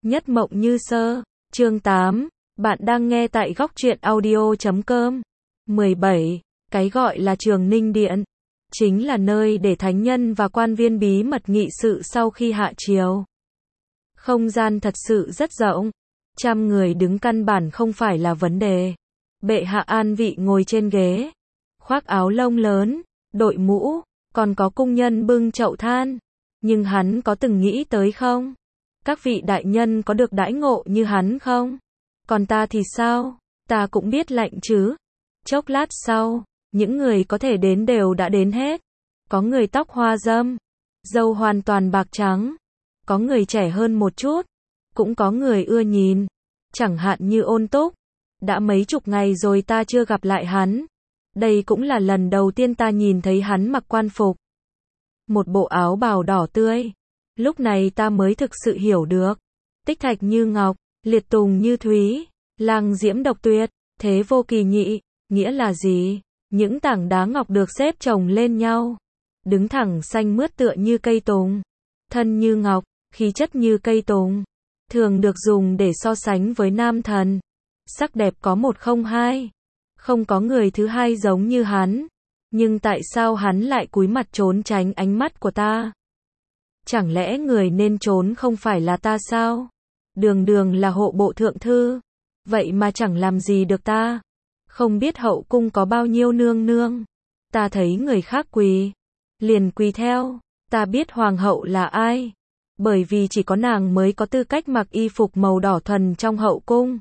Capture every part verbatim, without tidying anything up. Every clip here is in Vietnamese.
Nhất mộng như sơ. Chương tám. Bạn đang nghe tại góc truyện audio chấm com. mười bảy. Cái gọi là Trường Ninh Điện chính là nơi để thánh nhân và quan viên bí mật nghị sự sau khi hạ triều. Không gian thật sự rất rộng. Trăm người đứng căn bản không phải là vấn đề. Bệ hạ an vị ngồi trên ghế, khoác áo lông lớn, đội mũ, còn có cung nhân bưng chậu than. Nhưng hắn có từng nghĩ tới không? Các vị đại nhân có được đãi ngộ như hắn không? Còn ta thì sao? Ta cũng biết lạnh chứ. Chốc lát sau, những người có thể đến đều đã đến hết. Có người tóc hoa râm, râu hoàn toàn bạc trắng. Có người trẻ hơn một chút. Cũng có người ưa nhìn. Chẳng hạn như Ôn Túc. Đã mấy chục ngày rồi ta chưa gặp lại hắn. Đây cũng là lần đầu tiên ta nhìn thấy hắn mặc quan phục. Một bộ áo bào đỏ tươi. Lúc này ta mới thực sự hiểu được. Tích thạch như ngọc, liệt tùng như thúy, lang diễm độc tuyệt, thế vô kỳ nhị, nghĩa là gì? Những tảng đá ngọc được xếp chồng lên nhau, đứng thẳng xanh mướt tựa như cây tùng, thân như ngọc, khí chất như cây tùng, thường được dùng để so sánh với nam thần. Sắc đẹp có một không hai, không có người thứ hai giống như hắn. Nhưng tại sao hắn lại cúi mặt trốn tránh ánh mắt của ta? Chẳng lẽ người nên trốn không phải là ta sao? Đường đường là hộ bộ thượng thư, vậy mà chẳng làm gì được ta. Không biết hậu cung có bao nhiêu nương nương. Ta thấy người khác quỳ, liền quỳ theo. Ta biết hoàng hậu là ai, bởi vì chỉ có nàng mới có tư cách mặc y phục màu đỏ thuần trong hậu cung.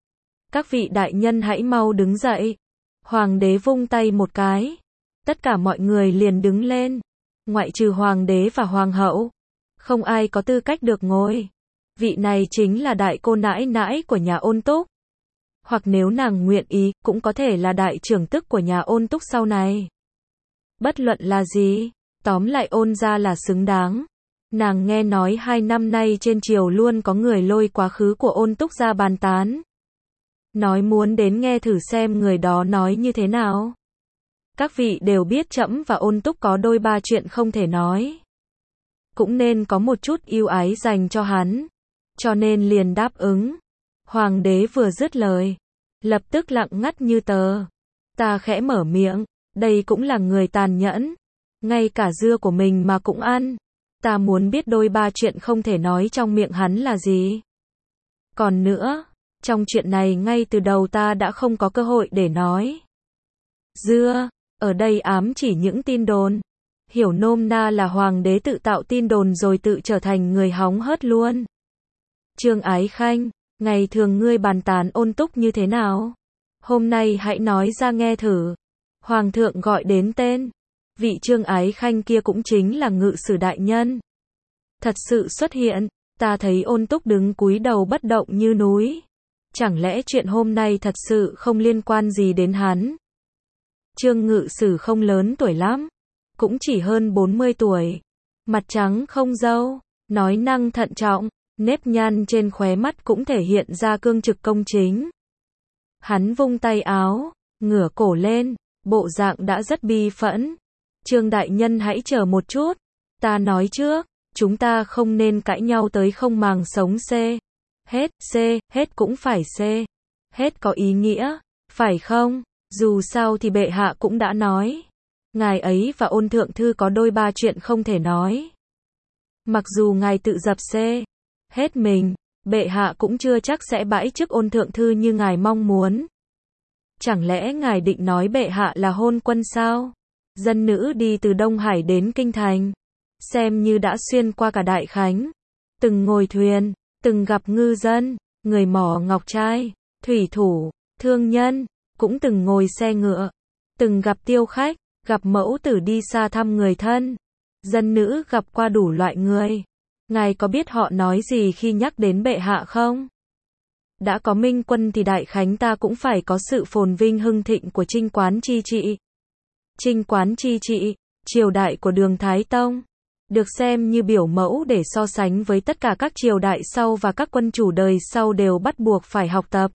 Các vị đại nhân hãy mau đứng dậy. Hoàng đế vung tay một cái, tất cả mọi người liền đứng lên, ngoại trừ hoàng đế và hoàng hậu. Không ai có tư cách được ngồi. Vị này chính là đại cô nãi nãi của nhà Ôn Túc. Hoặc nếu nàng nguyện ý, cũng có thể là đại trưởng tức của nhà Ôn Túc sau này. Bất luận là gì, tóm lại Ôn gia là xứng đáng. Nàng nghe nói hai năm nay trên triều luôn có người lôi quá khứ của Ôn Túc ra bàn tán. Nói muốn đến nghe thử xem người đó nói như thế nào. Các vị đều biết trẫm và Ôn Túc có đôi ba chuyện không thể nói. Cũng nên có một chút yêu ái dành cho hắn. Cho nên liền đáp ứng. Hoàng đế vừa dứt lời, lập tức lặng ngắt như tờ. Ta khẽ mở miệng, đây cũng là người tàn nhẫn. Ngay cả dưa của mình mà cũng ăn. Ta muốn biết đôi ba chuyện không thể nói trong miệng hắn là gì. Còn nữa, trong chuyện này ngay từ đầu ta đã không có cơ hội để nói. Dưa, ở đây ám chỉ những tin đồn. Hiểu nôm na là hoàng đế tự tạo tin đồn rồi tự trở thành người hóng hớt luôn. Trương Ái Khanh, ngày thường ngươi bàn tán Ôn Túc như thế nào? Hôm nay hãy nói ra nghe thử. Hoàng thượng gọi đến tên. Vị Trương Ái Khanh kia cũng chính là ngự sử đại nhân. Thật sự xuất hiện, ta thấy Ôn Túc đứng cúi đầu bất động như núi. Chẳng lẽ chuyện hôm nay thật sự không liên quan gì đến hắn? Trương ngự sử không lớn tuổi lắm, cũng chỉ hơn bốn mươi tuổi. Mặt trắng không râu, nói năng thận trọng, nếp nhăn trên khóe mắt cũng thể hiện ra cương trực công chính. Hắn vung tay áo, ngửa cổ lên, bộ dạng đã rất bi phẫn. Trương đại nhân hãy chờ một chút, ta nói trước, chúng ta không nên cãi nhau tới không màng sống c. Hết, c, hết cũng phải c. Hết có ý nghĩa, phải không? Dù sao thì bệ hạ cũng đã nói. Ngài ấy và Ôn thượng thư có đôi ba chuyện không thể nói. Mặc dù ngài tự dập c. Hết mình, bệ hạ cũng chưa chắc sẽ bãi chức Ôn thượng thư như ngài mong muốn. Chẳng lẽ ngài định nói bệ hạ là hôn quân sao? Dân nữ đi từ Đông Hải đến Kinh Thành, xem như đã xuyên qua cả Đại Khánh. Từng ngồi thuyền, từng gặp ngư dân, người mỏ ngọc trai, thủy thủ, thương nhân, cũng từng ngồi xe ngựa, từng gặp tiêu khách, gặp mẫu tử đi xa thăm người thân. Dân nữ gặp qua đủ loại người. Ngài có biết họ nói gì khi nhắc đến bệ hạ không? Đã có minh quân thì Đại Khánh ta cũng phải có sự phồn vinh hưng thịnh của Trinh Quán Chi Trị. Trinh Quán Chi Trị, triều đại của Đường Thái Tông, được xem như biểu mẫu để so sánh với tất cả các triều đại sau và các quân chủ đời sau đều bắt buộc phải học tập.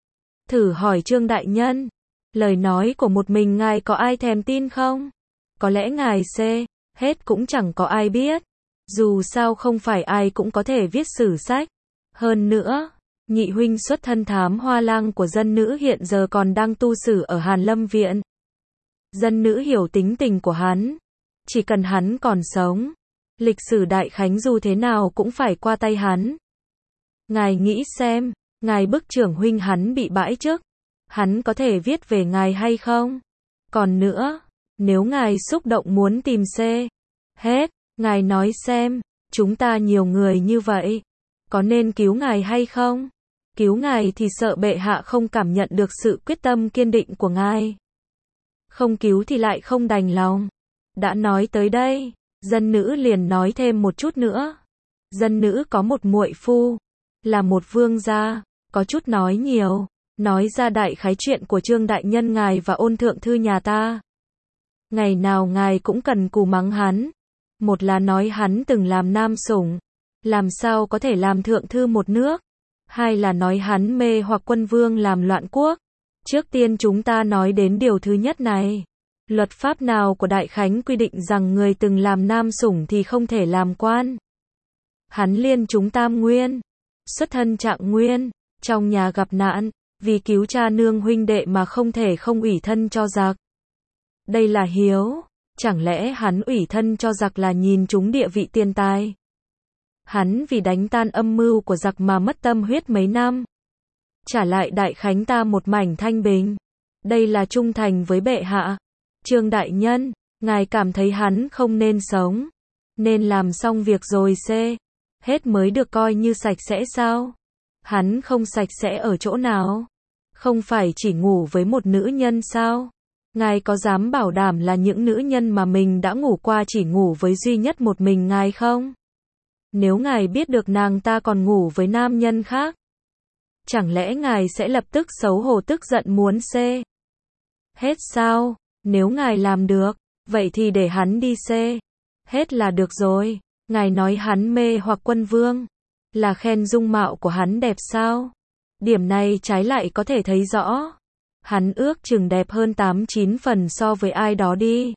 Thử hỏi Trương đại nhân, lời nói của một mình ngài có ai thèm tin không? Có lẽ ngài c. Hết cũng chẳng có ai biết. Dù sao không phải ai cũng có thể viết sử sách. Hơn nữa, nhị huynh xuất thân thám hoa lang của dân nữ hiện giờ còn đang tu xử ở Hàn Lâm Viện. Dân nữ hiểu tính tình của hắn. Chỉ cần hắn còn sống, lịch sử Đại Khánh dù thế nào cũng phải qua tay hắn. Ngài nghĩ xem, ngài bức trưởng huynh hắn bị bãi chức, hắn có thể viết về ngài hay không? Còn nữa, nếu ngài xúc động muốn tìm C. Hết, ngài nói xem, chúng ta nhiều người như vậy, có nên cứu ngài hay không? Cứu ngài thì sợ bệ hạ không cảm nhận được sự quyết tâm kiên định của ngài. Không cứu thì lại không đành lòng. Đã nói tới đây, dân nữ liền nói thêm một chút nữa. Dân nữ có một muội phu, là một vương gia, có chút nói nhiều, nói ra đại khái chuyện của Trương đại nhân ngài và Ôn thượng thư nhà ta. Ngày nào ngài cũng cần cù mắng hắn. Một là nói hắn từng làm nam sủng, làm sao có thể làm thượng thư một nước. Hai là nói hắn mê hoặc quân vương làm loạn quốc. Trước tiên chúng ta nói đến điều thứ nhất này. Luật pháp nào của Đại Khánh quy định rằng người từng làm nam sủng thì không thể làm quan? Hắn liên chúng tam nguyên, xuất thân Trạng Nguyên, trong nhà gặp nạn, vì cứu cha nương huynh đệ mà không thể không ủy thân cho giặc. Đây là hiếu, chẳng lẽ hắn ủy thân cho giặc là nhìn chúng địa vị tiền tài? Hắn vì đánh tan âm mưu của giặc mà mất tâm huyết mấy năm, trả lại Đại Khánh ta một mảnh thanh bình. Đây là trung thành với bệ hạ. Trương đại nhân, ngài cảm thấy hắn không nên sống, nên làm xong việc rồi C. Hết mới được coi như sạch sẽ sao? Hắn không sạch sẽ ở chỗ nào? Không phải chỉ ngủ với một nữ nhân sao? Ngài có dám bảo đảm là những nữ nhân mà mình đã ngủ qua chỉ ngủ với duy nhất một mình ngài không? Nếu ngài biết được nàng ta còn ngủ với nam nhân khác, chẳng lẽ ngài sẽ lập tức xấu hổ tức giận muốn C. Hết sao? Nếu ngài làm được, vậy thì để hắn đi C. Hết là được rồi. Ngài nói hắn mê hoặc quân vương, là khen dung mạo của hắn đẹp sao? Điểm này trái lại có thể thấy rõ. Hắn ước chừng đẹp hơn tám chín phần so với ai đó đi.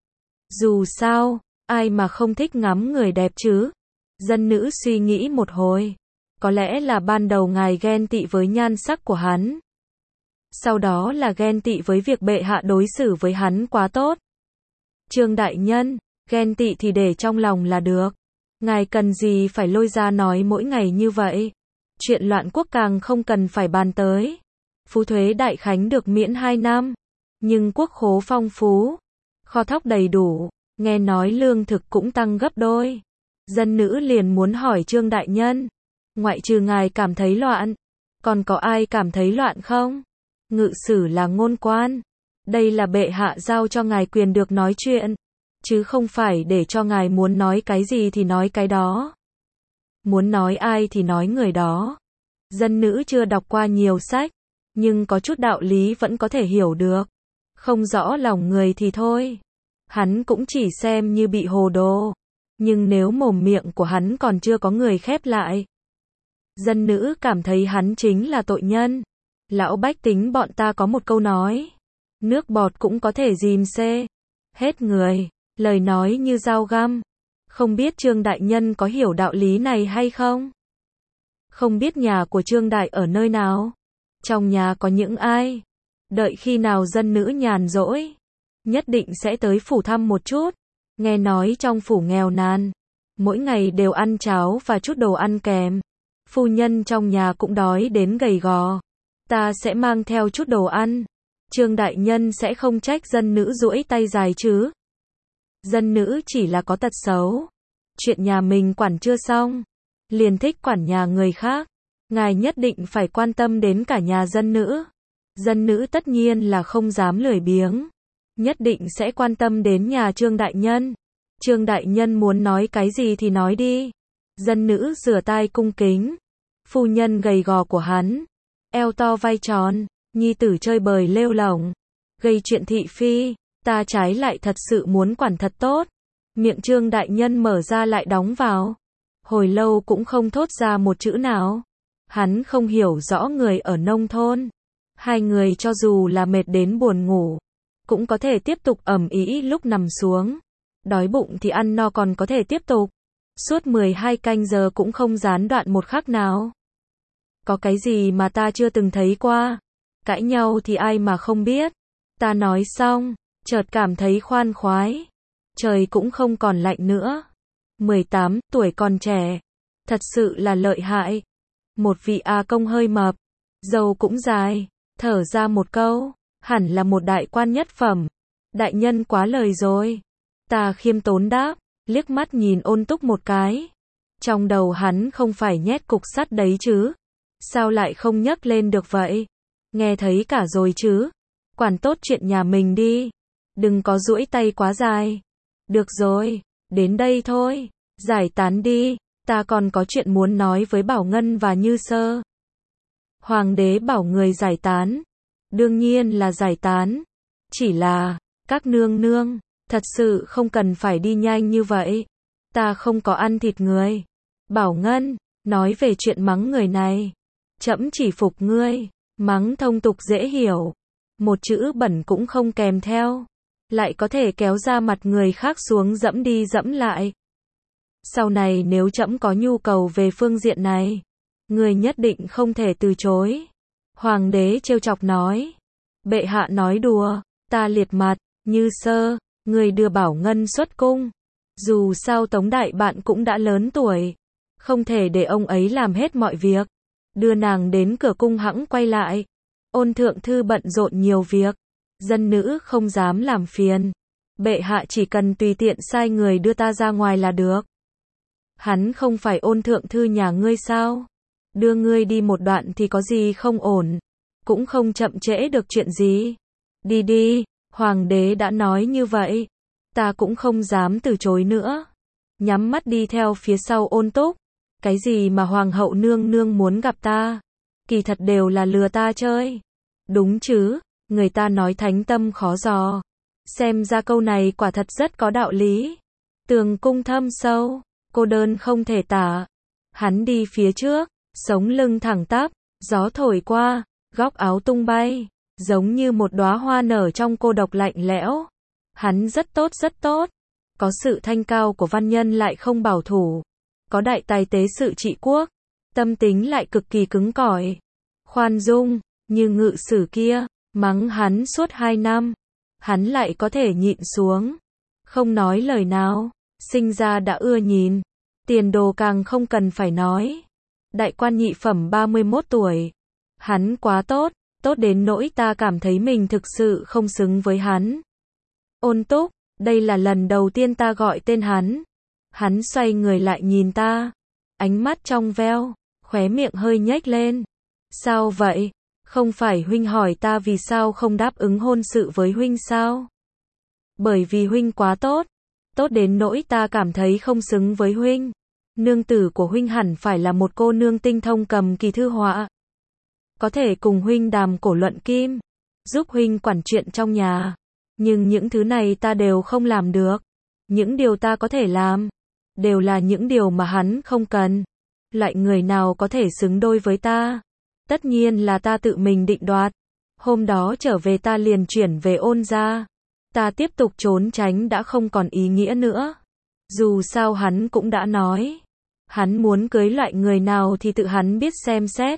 Dù sao, ai mà không thích ngắm người đẹp chứ? Dân nữ suy nghĩ một hồi. Có lẽ là ban đầu ngài ghen tị với nhan sắc của hắn. Sau đó là ghen tị với việc bệ hạ đối xử với hắn quá tốt. Trương đại nhân, ghen tị thì để trong lòng là được. Ngài cần gì phải lôi ra nói mỗi ngày như vậy? Chuyện loạn quốc càng không cần phải bàn tới. Phú thuế Đại Khánh được miễn hai năm, nhưng quốc khố phong phú, kho thóc đầy đủ, nghe nói lương thực cũng tăng gấp đôi. Dân nữ liền muốn hỏi Trương đại nhân, ngoại trừ ngài cảm thấy loạn, còn có ai cảm thấy loạn không? Ngự sử là ngôn quan, đây là bệ hạ giao cho ngài quyền được nói chuyện, chứ không phải để cho ngài muốn nói cái gì thì nói cái đó. Muốn nói ai thì nói người đó. Dân nữ chưa đọc qua nhiều sách, nhưng có chút đạo lý vẫn có thể hiểu được. Không rõ lòng người thì thôi. Hắn cũng chỉ xem như bị hồ đồ. Nhưng nếu mồm miệng của hắn còn chưa có người khép lại, dân nữ cảm thấy hắn chính là tội nhân. Lão bách tính bọn ta có một câu nói, nước bọt cũng có thể dìm C. Hết người. Lời nói như dao găm. Không biết Trương đại nhân có hiểu đạo lý này hay không? Không biết nhà của Trương đại ở nơi nào? Trong nhà có những ai? Đợi khi nào dân nữ nhàn rỗi, nhất định sẽ tới phủ thăm một chút. Nghe nói trong phủ nghèo nàn, mỗi ngày đều ăn cháo và chút đồ ăn kèm. Phu nhân trong nhà cũng đói đến gầy gò. Ta sẽ mang theo chút đồ ăn. Trương đại nhân sẽ không trách dân nữ duỗi tay dài chứ? Dân nữ chỉ là có tật xấu. Chuyện nhà mình quản chưa xong, liền thích quản nhà người khác. Ngài nhất định phải quan tâm đến cả nhà dân nữ. Dân nữ tất nhiên là không dám lười biếng. Nhất định sẽ quan tâm đến nhà Trương đại nhân. Trương đại nhân muốn nói cái gì thì nói đi. Dân nữ rửa tay cung kính. Phu nhân gầy gò của hắn, eo to vai tròn, nhi tử chơi bời lêu lổng, gây chuyện thị phi. Ta trái lại thật sự muốn quản thật tốt. Miệng Trương đại nhân mở ra lại đóng vào. Hồi lâu cũng không thốt ra một chữ nào. Hắn không hiểu rõ người ở nông thôn. Hai người cho dù là mệt đến buồn ngủ, cũng có thể tiếp tục ầm ĩ lúc nằm xuống. Đói bụng thì ăn no còn có thể tiếp tục. Suốt mười hai canh giờ cũng không gián đoạn một khắc nào. Có cái gì mà ta chưa từng thấy qua? Cãi nhau thì ai mà không biết. Ta nói xong, chợt cảm thấy khoan khoái. Trời cũng không còn lạnh nữa. mười tám tuổi còn trẻ. Thật sự là lợi hại. Một vị A công hơi mập. Râu cũng dài. Thở ra một câu. Hẳn là một đại quan nhất phẩm. Đại nhân quá lời rồi. Ta khiêm tốn đáp. Liếc mắt nhìn Ôn Túc một cái. Trong đầu hắn không phải nhét cục sắt đấy chứ. Sao lại không nhấc lên được vậy? Nghe thấy cả rồi chứ. Quản tốt chuyện nhà mình đi. Đừng có duỗi tay quá dài. Được rồi, đến đây thôi. Giải tán đi. Ta còn có chuyện muốn nói với Bảo Ngân và Như Sơ. Hoàng đế bảo người giải tán. Đương nhiên là giải tán. Chỉ là, các nương nương, thật sự không cần phải đi nhanh như vậy. Ta không có ăn thịt người. Bảo Ngân, nói về chuyện mắng người này. Trẫm chỉ phục ngươi. Mắng thông tục dễ hiểu. Một chữ bẩn cũng không kèm theo. Lại có thể kéo ra mặt người khác xuống dẫm đi dẫm lại. Sau này nếu trẫm có nhu cầu về phương diện này, người nhất định không thể từ chối. Hoàng đế trêu chọc nói. Bệ hạ nói đùa, ta liệt mặt. Như Sơ, người đưa Bảo Ngân xuất cung. Dù sao Tống đại bạn cũng đã lớn tuổi. Không thể để ông ấy làm hết mọi việc. Đưa nàng đến cửa cung hẵng quay lại. Ôn thượng thư bận rộn nhiều việc. Dân nữ không dám làm phiền. Bệ hạ chỉ cần tùy tiện sai người đưa ta ra ngoài là được. Hắn không phải Ôn thượng thư nhà ngươi sao? Đưa ngươi đi một đoạn thì có gì không ổn. Cũng không chậm trễ được chuyện gì. Đi đi, hoàng đế đã nói như vậy. Ta cũng không dám từ chối nữa. Nhắm mắt đi theo phía sau Ôn Túc. Cái gì mà hoàng hậu nương nương muốn gặp ta? Kỳ thật đều là lừa ta chơi. Đúng chứ, người ta nói thánh tâm khó dò. Xem ra câu này quả thật rất có đạo lý. Tường cung thâm sâu, cô đơn không thể tả. Hắn đi phía trước, sống lưng thẳng tắp, gió thổi qua, góc áo tung bay, giống như một đóa hoa nở trong cô độc lạnh lẽo. Hắn rất tốt rất tốt. Có sự thanh cao của văn nhân lại không bảo thủ. Có đại tài tế sự trị quốc. Tâm tính lại cực kỳ cứng cỏi. Khoan dung, như ngự sử kia, mắng hắn suốt hai năm. Hắn lại có thể nhịn xuống. Không nói lời nào. Sinh ra đã ưa nhìn. Tiền đồ càng không cần phải nói. Đại quan nhị phẩm ba mươi mốt tuổi. Hắn quá tốt. Tốt đến nỗi ta cảm thấy mình thực sự không xứng với hắn. Ôn Túc, đây là lần đầu tiên ta gọi tên hắn. Hắn xoay người lại nhìn ta. Ánh mắt trong veo, khóe miệng hơi nhếch lên. Sao vậy? Không phải huynh hỏi ta vì sao không đáp ứng hôn sự với huynh sao? Bởi vì huynh quá tốt. Tốt đến nỗi ta cảm thấy không xứng với huynh. Nương tử của huynh hẳn phải là một cô nương tinh thông cầm kỳ thư họa. Có thể cùng huynh đàm cổ luận kim. Giúp huynh quản chuyện trong nhà. Nhưng những thứ này ta đều không làm được. Những điều ta có thể làm, đều là những điều mà hắn không cần. Loại người nào có thể xứng đôi với ta? Tất nhiên là ta tự mình định đoạt. Hôm đó trở về ta liền chuyển về Ôn gia. Ta tiếp tục trốn tránh đã không còn ý nghĩa nữa. Dù sao hắn cũng đã nói. Hắn muốn cưới loại người nào thì tự hắn biết xem xét.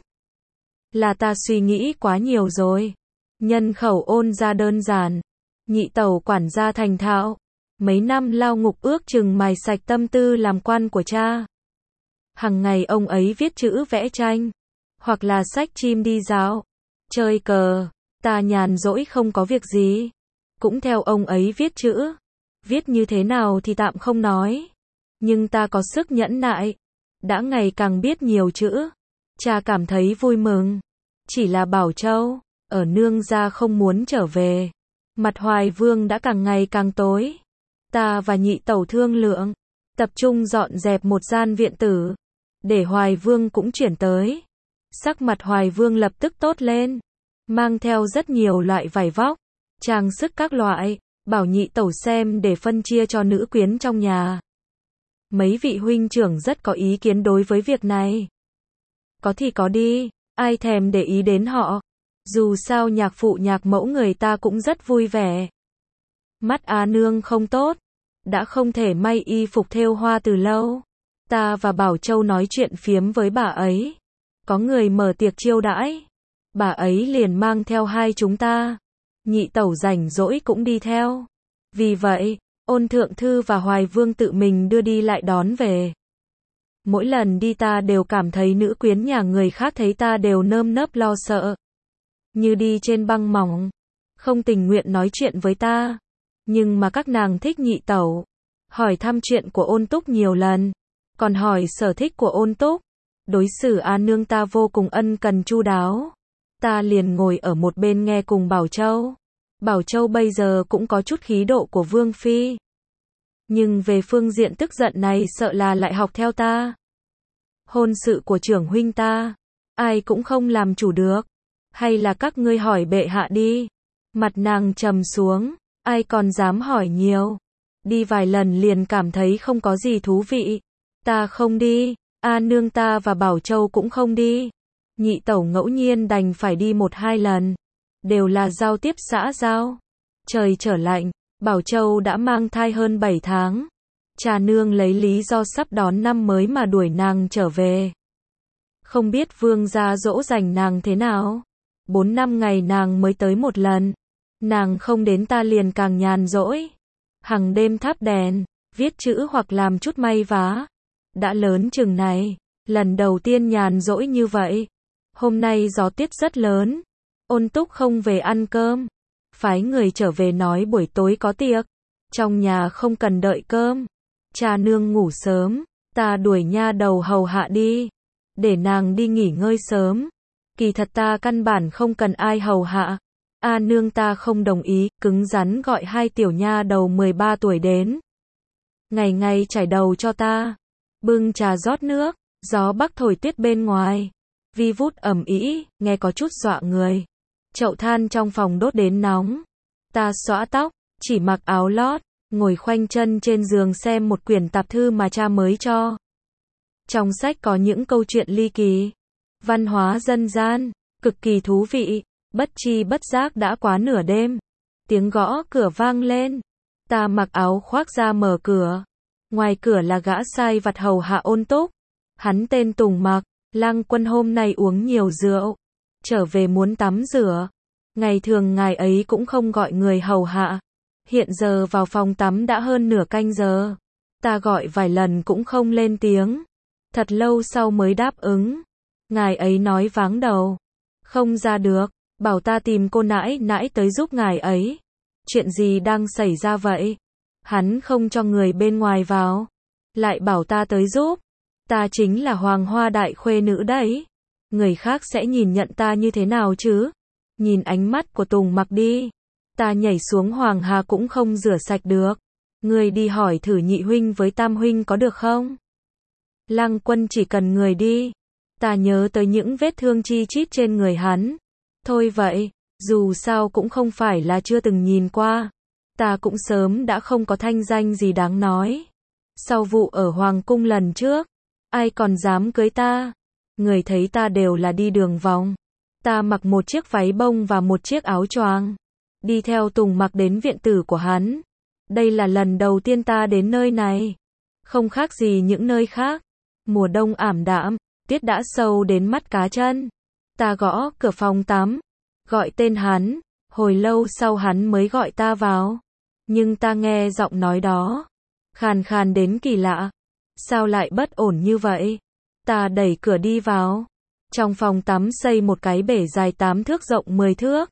Là ta suy nghĩ quá nhiều rồi. Nhân khẩu Ôn gia đơn giản. Nhị tẩu quản gia thành thạo. Mấy năm lao ngục ước chừng mài sạch tâm tư làm quan của cha. Hằng ngày ông ấy viết chữ vẽ tranh. Hoặc là xách chim đi dạo. Chơi cờ. Ta nhàn rỗi không có việc gì. Cũng theo ông ấy viết chữ. Viết như thế nào thì tạm không nói. Nhưng ta có sức nhẫn nại. Đã ngày càng biết nhiều chữ. Cha cảm thấy vui mừng. Chỉ là Bảo Châu, ở nương gia không muốn trở về. Mặt Hoài Vương đã càng ngày càng tối. Ta và nhị tẩu thương lượng. Tập trung dọn dẹp một gian viện tử. Để Hoài Vương cũng chuyển tới. Sắc mặt Hoài Vương lập tức tốt lên. Mang theo rất nhiều loại vải vóc. Trang sức các loại. Bảo nhị tẩu xem để phân chia cho nữ quyến trong nhà. Mấy vị huynh trưởng rất có ý kiến đối với việc này. Có thì có đi. Ai thèm để ý đến họ. Dù sao nhạc phụ nhạc mẫu người ta cũng rất vui vẻ. Mắt A nương không tốt. Đã không thể may y phục thêu hoa từ lâu. Ta và Bảo Châu nói chuyện phiếm với bà ấy. có người mở tiệc chiêu đãi. Bà ấy liền mang theo hai chúng ta. Nhị tẩu rảnh rỗi cũng đi theo. Vì vậy, Ôn Thượng Thư và Hoài Vương tự mình đưa đi lại đón về. Mỗi lần đi ta đều cảm thấy nữ quyến nhà người khác thấy ta đều nơm nớp lo sợ. Như đi trên băng mỏng. Không tình nguyện nói chuyện với ta. Nhưng mà các nàng thích nhị tẩu. Hỏi thăm chuyện của Ôn Túc nhiều lần. Còn hỏi sở thích của Ôn Túc. Đối xử A nương ta vô cùng ân cần chu đáo. Ta liền ngồi ở một bên nghe cùng Bảo Châu. Bảo Châu bây giờ cũng có chút khí độ của Vương Phi. Nhưng về phương diện tức giận này sợ là lại học theo ta. Hôn sự của trưởng huynh ta, ai cũng không làm chủ được. Hay là các ngươi hỏi bệ hạ đi. Mặt nàng trầm xuống, ai còn dám hỏi nhiều. Đi vài lần liền cảm thấy không có gì thú vị. Ta không đi, A nương ta và Bảo Châu cũng không đi. Nhị tẩu ngẫu nhiên đành phải đi một hai lần. Đều là giao tiếp xã giao. Trời trở lạnh, Bảo Châu đã mang thai hơn bảy tháng. Cha nương lấy lý do sắp đón năm mới mà đuổi nàng trở về. Không biết vương gia dỗ dành nàng thế nào. Bốn năm ngày nàng mới tới một lần. Nàng không đến ta liền càng nhàn rỗi. Hằng đêm thắp đèn, viết chữ hoặc làm chút may vá. Đã lớn chừng này, lần đầu tiên nhàn rỗi như vậy. Hôm nay gió tuyết rất lớn. Ôn Túc không về ăn cơm. Phái người trở về nói buổi tối có tiệc. Trong nhà không cần đợi cơm. Cha nương ngủ sớm. Ta đuổi nha đầu hầu hạ đi. Để nàng đi nghỉ ngơi sớm. Kỳ thật ta căn bản không cần ai hầu hạ. A nương ta không đồng ý, cứng rắn gọi hai tiểu nha đầu mười ba tuổi đến. Ngày ngày chải đầu cho ta. Bưng trà rót nước. Gió bắc thổi tuyết bên ngoài. Vi vút ầm ĩ, nghe có chút dọa người. Chậu than trong phòng đốt đến nóng. Ta xõa tóc, chỉ mặc áo lót, ngồi khoanh chân trên giường xem một quyển tạp thư mà cha mới cho. Trong sách có những câu chuyện ly kỳ, văn hóa dân gian, cực kỳ thú vị. Bất chi bất giác đã quá nửa đêm. Tiếng gõ cửa vang lên. Ta mặc áo khoác ra mở cửa. Ngoài cửa là gã sai vặt hầu hạ Ôn Túc. Hắn tên Tùng Mặc. Lăng Quân hôm nay uống nhiều rượu. Trở về muốn tắm rửa. Ngày thường ngài ấy cũng không gọi người hầu hạ. Hiện giờ vào phòng tắm đã hơn nửa canh giờ. Ta gọi vài lần cũng không lên tiếng. Thật lâu sau mới đáp ứng. Ngài ấy nói váng đầu. Không ra được. Bảo ta tìm cô nãi nãi tới giúp ngài ấy. Chuyện gì đang xảy ra vậy? Hắn không cho người bên ngoài vào. Lại bảo ta tới giúp. Ta chính là hoàng hoa đại khuê nữ đấy. Người khác sẽ nhìn nhận ta như thế nào chứ? Nhìn ánh mắt của Tùng Mặc đi. Ta nhảy xuống hoàng hà cũng không rửa sạch được. Người đi hỏi thử nhị huynh với tam huynh có được không? Lăng Quân chỉ cần người đi. Ta nhớ tới những vết thương chi chít trên người hắn. Thôi vậy, dù sao cũng không phải là chưa từng nhìn qua. Ta cũng sớm đã không có thanh danh gì đáng nói. Sau vụ ở Hoàng cung lần trước, ai còn dám cưới ta? Người thấy ta đều là đi đường vòng. Ta mặc một chiếc váy bông và một chiếc áo choàng. Đi theo Tùng Mặc đến viện tử của hắn. Đây là lần đầu tiên ta đến nơi này. Không khác gì những nơi khác. Mùa đông ảm đạm, tuyết đã sâu đến mắt cá chân. Ta gõ cửa phòng tắm. Gọi tên hắn. Hồi lâu sau hắn mới gọi ta vào. Nhưng ta nghe giọng nói đó. Khàn khàn đến kỳ lạ. Sao lại bất ổn như vậy? Ta đẩy cửa đi vào. Trong phòng tắm xây một cái bể dài tám thước rộng mười thước.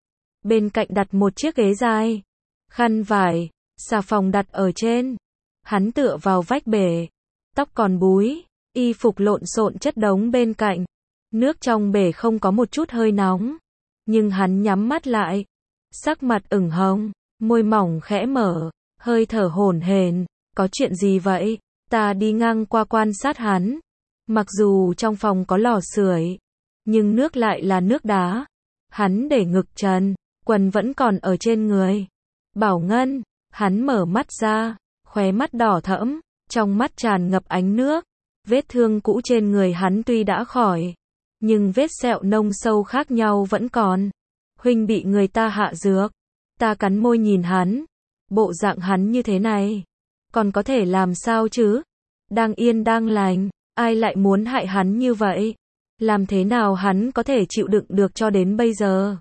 Bên cạnh đặt một chiếc ghế dài. Khăn vải, xà phòng đặt ở trên. Hắn tựa vào vách bể. Tóc còn búi, y phục lộn xộn chất đống bên cạnh. Nước trong bể không có một chút hơi nóng. Nhưng hắn nhắm mắt lại. Sắc mặt ửng hồng, môi mỏng khẽ mở, hơi thở hổn hển. Có chuyện gì vậy? Ta đi ngang qua quan sát hắn. Mặc dù trong phòng có lò sưởi, nhưng nước lại là nước đá. Hắn để ngực trần, quần vẫn còn ở trên người. Bảo Ngân, hắn mở mắt ra, khóe mắt đỏ thẫm, trong mắt tràn ngập ánh nước. Vết thương cũ trên người hắn tuy đã khỏi, nhưng vết sẹo nông sâu khác nhau vẫn còn. Huynh bị người ta hạ dược. Ta cắn môi nhìn hắn. Bộ dạng hắn như thế này, còn có thể làm sao chứ? Đang yên đang lành, ai lại muốn hại hắn như vậy? Làm thế nào hắn có thể chịu đựng được cho đến bây giờ?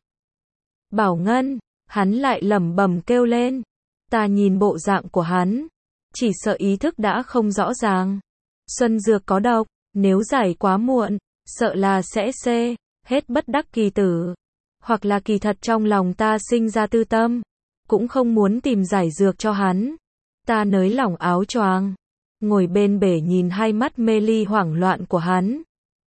Bảo Ngân, hắn lại lẩm bẩm kêu lên. Ta nhìn bộ dạng của hắn, chỉ sợ ý thức đã không rõ ràng. Xuân dược có độc, nếu giải quá muộn, sợ là sẽ xê, hết bất đắc kỳ tử. Hoặc là kỳ thật trong lòng ta sinh ra tư tâm, cũng không muốn tìm giải dược cho hắn. Ta nới lỏng áo choàng, ngồi bên bể nhìn hai mắt mê ly hoảng loạn của hắn.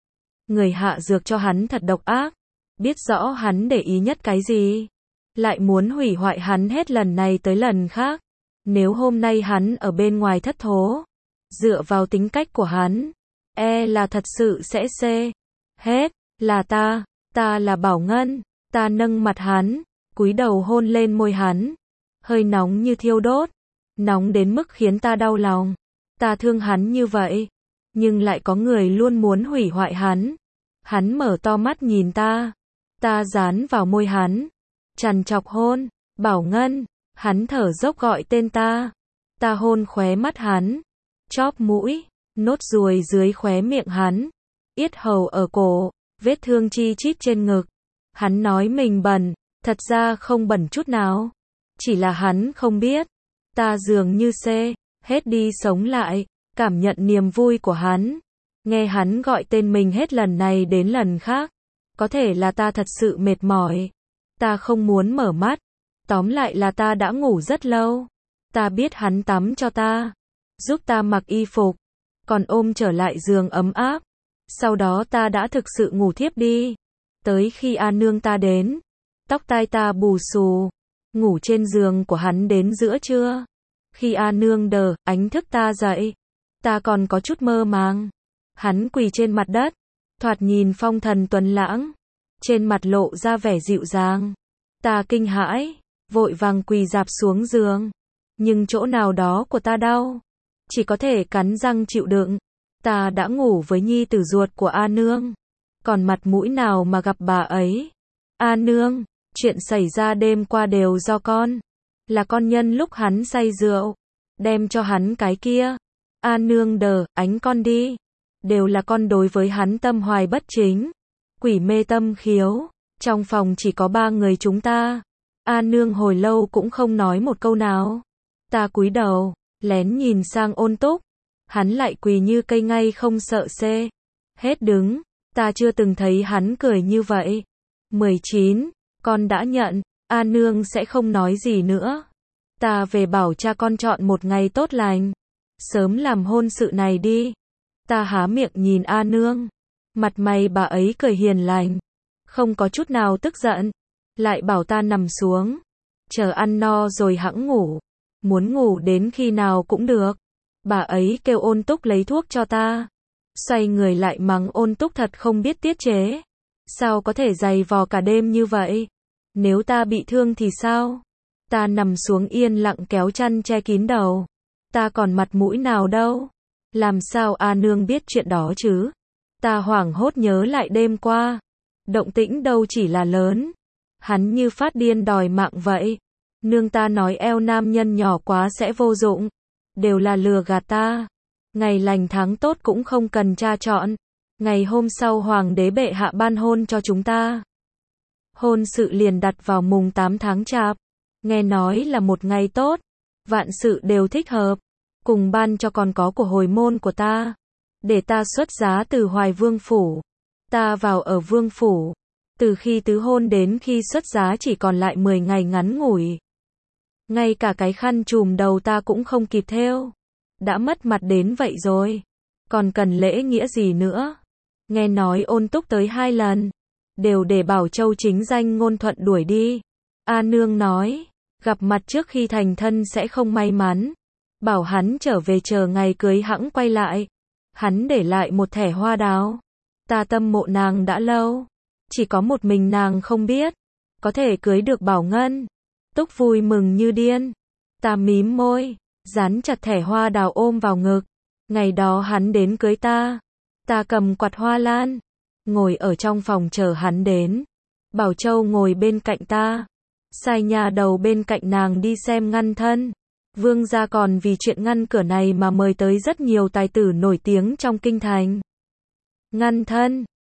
Người hạ dược cho hắn thật độc ác, biết rõ hắn để ý nhất cái gì, lại muốn hủy hoại hắn hết lần này tới lần khác. Nếu hôm nay hắn ở bên ngoài thất thố, dựa vào tính cách của hắn, e là thật sự sẽ xê. Hết, là ta, ta là Bảo Ngân. Ta nâng mặt hắn, cúi đầu hôn lên môi hắn, hơi nóng như thiêu đốt, nóng đến mức khiến ta đau lòng. Ta thương hắn như vậy, nhưng lại có người luôn muốn hủy hoại hắn. Hắn mở to mắt nhìn ta, ta dán vào môi hắn, trằn trọc hôn. Bảo Ngân, hắn thở dốc gọi tên ta. Ta hôn khóe mắt hắn, chóp mũi, nốt ruồi dưới khóe miệng hắn, yết hầu ở cổ, vết thương chi chít trên ngực. Hắn nói mình bẩn, thật ra không bẩn chút nào. Chỉ là hắn không biết. Ta dường như xê, hết đi sống lại, cảm nhận niềm vui của hắn. Nghe hắn gọi tên mình hết lần này đến lần khác. Có thể là ta thật sự mệt mỏi. Ta không muốn mở mắt. Tóm lại là ta đã ngủ rất lâu. Ta biết hắn tắm cho ta, giúp ta mặc y phục, còn ôm trở lại giường ấm áp. Sau đó ta đã thực sự ngủ thiếp đi. Tới khi A Nương ta đến, tóc tai ta bù xù, ngủ trên giường của hắn đến giữa trưa. Khi A Nương đờ, ánh thức ta dậy, ta còn có chút mơ màng. Hắn quỳ trên mặt đất, thoạt nhìn phong thần tuấn lãng, trên mặt lộ ra vẻ dịu dàng. Ta kinh hãi, vội vàng quỳ rạp xuống giường, nhưng chỗ nào đó của ta đau, chỉ có thể cắn răng chịu đựng. Ta đã ngủ với nhi tử ruột của A Nương, còn mặt mũi nào mà gặp bà ấy. A Nương, chuyện xảy ra đêm qua đều do con. Là con nhân lúc hắn say rượu, đem cho hắn cái kia. A Nương đờ, ánh con đi. Đều là con đối với hắn tâm hoài bất chính, quỷ mê tâm khiếu. Trong phòng chỉ có ba người chúng ta. A Nương hồi lâu cũng không nói một câu nào. Ta cúi đầu, lén nhìn sang Ôn Túc. Hắn lại quỳ như cây ngay không sợ xê. Hết đứng. Ta chưa từng thấy hắn cười như vậy. mười chín. Con đã nhận. A Nương sẽ không nói gì nữa. Ta về bảo cha con chọn một ngày tốt lành, sớm làm hôn sự này đi. Ta há miệng nhìn A Nương. Mặt mày bà ấy cười hiền lành, không có chút nào tức giận. Lại bảo ta nằm xuống, chờ ăn no rồi hẵng ngủ. Muốn ngủ đến khi nào cũng được. Bà ấy kêu Ôn Túc lấy thuốc cho ta. Xoay người lại mắng Ôn Túc thật không biết tiết chế. Sao có thể giày vò cả đêm như vậy? Nếu ta bị thương thì sao? Ta nằm xuống yên lặng kéo chăn che kín đầu. Ta còn mặt mũi nào đâu? Làm sao A Nương biết chuyện đó chứ? Ta hoảng hốt nhớ lại đêm qua. Động tĩnh đâu chỉ là lớn. Hắn như phát điên đòi mạng vậy. Nương ta nói eo nam nhân nhỏ quá sẽ vô dụng. Đều là lừa gạt ta. Ngày lành tháng tốt cũng không cần cha chọn. Ngày hôm sau hoàng đế bệ hạ ban hôn cho chúng ta. Hôn sự liền đặt vào mùng tám tháng chạp. Nghe nói là một ngày tốt. Vạn sự đều thích hợp. Cùng ban cho còn có của hồi môn của ta. Để ta xuất giá từ Hoài Vương Phủ. Ta vào ở Vương Phủ. Từ khi tứ hôn đến khi xuất giá chỉ còn lại mười ngày ngắn ngủi. Ngay cả cái khăn trùm đầu ta cũng không kịp thêu. Đã mất mặt đến vậy rồi. Còn cần lễ nghĩa gì nữa? Nghe nói Ôn Túc tới hai lần. Đều để Bảo Châu chính danh ngôn thuận đuổi đi. A Nương nói, gặp mặt trước khi thành thân sẽ không may mắn. Bảo hắn trở về chờ ngày cưới hẵng quay lại. Hắn để lại một thẻ hoa đào. Ta tâm mộ nàng đã lâu. Chỉ có một mình nàng không biết. Có thể cưới được Bảo Ngân. Túc vui mừng như điên. Ta mím môi, dán chặt thẻ hoa đào ôm vào ngực. Ngày đó hắn đến cưới ta. Ta cầm quạt hoa lan, ngồi ở trong phòng chờ hắn đến. Bảo Châu ngồi bên cạnh ta. Sai nhà đầu bên cạnh nàng đi xem ngăn thân. Vương gia còn vì chuyện ngăn cửa này mà mời tới rất nhiều tài tử nổi tiếng trong kinh thành. Ngăn thân,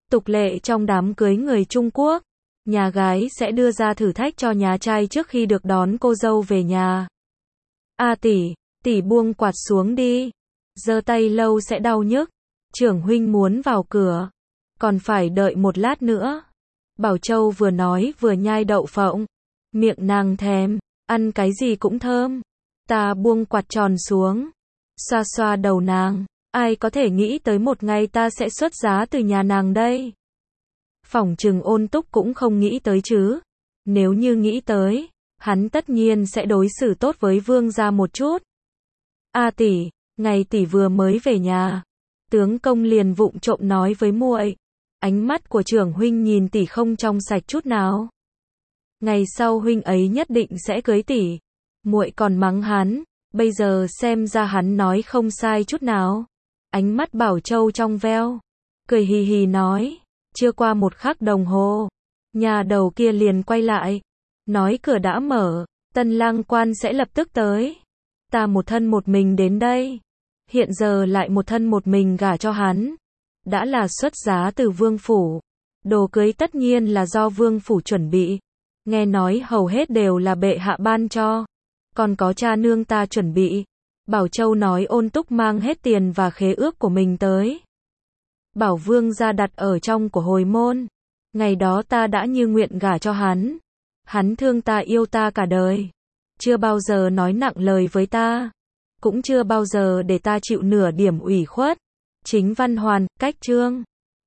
Tục lệ trong đám cưới người Trung Quốc, nhà gái sẽ đưa ra thử thách cho nhà trai trước khi được đón cô dâu về nhà. A tỷ, tỷ buông quạt xuống đi. Giơ tay lâu sẽ đau nhức. Trưởng huynh muốn vào cửa. Còn phải đợi một lát nữa. Bảo Châu vừa nói vừa nhai đậu phộng. Miệng nàng thèm, ăn cái gì cũng thơm. Ta buông quạt tròn xuống. Xoa xoa đầu nàng. Ai có thể nghĩ tới một ngày ta sẽ xuất giá từ nhà nàng đây. Phỏng chừng Ôn Túc cũng không nghĩ tới chứ. Nếu như nghĩ tới, hắn tất nhiên sẽ đối xử tốt với Vương gia một chút. A tỷ, ngày tỷ vừa mới về nhà, tướng công liền vụng trộm nói với muội. Ánh mắt của trưởng huynh nhìn tỷ không trong sạch chút nào. Ngày sau huynh ấy nhất định sẽ cưới tỷ. Muội còn mắng hắn, bây giờ xem ra hắn nói không sai chút nào. Ánh mắt Bảo Châu trong veo, cười hì hì nói. Chưa qua một khắc đồng hồ, nhà đầu kia liền quay lại, nói cửa đã mở, tân lang quan sẽ lập tức tới. Ta một thân một mình đến đây, hiện giờ lại một thân một mình gả cho hắn. Đã là xuất giá từ vương phủ, đồ cưới tất nhiên là do vương phủ chuẩn bị. Nghe nói hầu hết đều là bệ hạ ban cho, còn có cha nương ta chuẩn bị. Bảo Châu nói Ôn Túc mang hết tiền và khế ước của mình tới. Bảo Vương gia đặt ở trong của hồi môn. Ngày đó ta đã như nguyện gả cho hắn. Hắn thương ta yêu ta cả đời. Chưa bao giờ nói nặng lời với ta. Cũng chưa bao giờ để ta chịu nửa điểm ủy khuất. Chính văn hoàn, cách chương.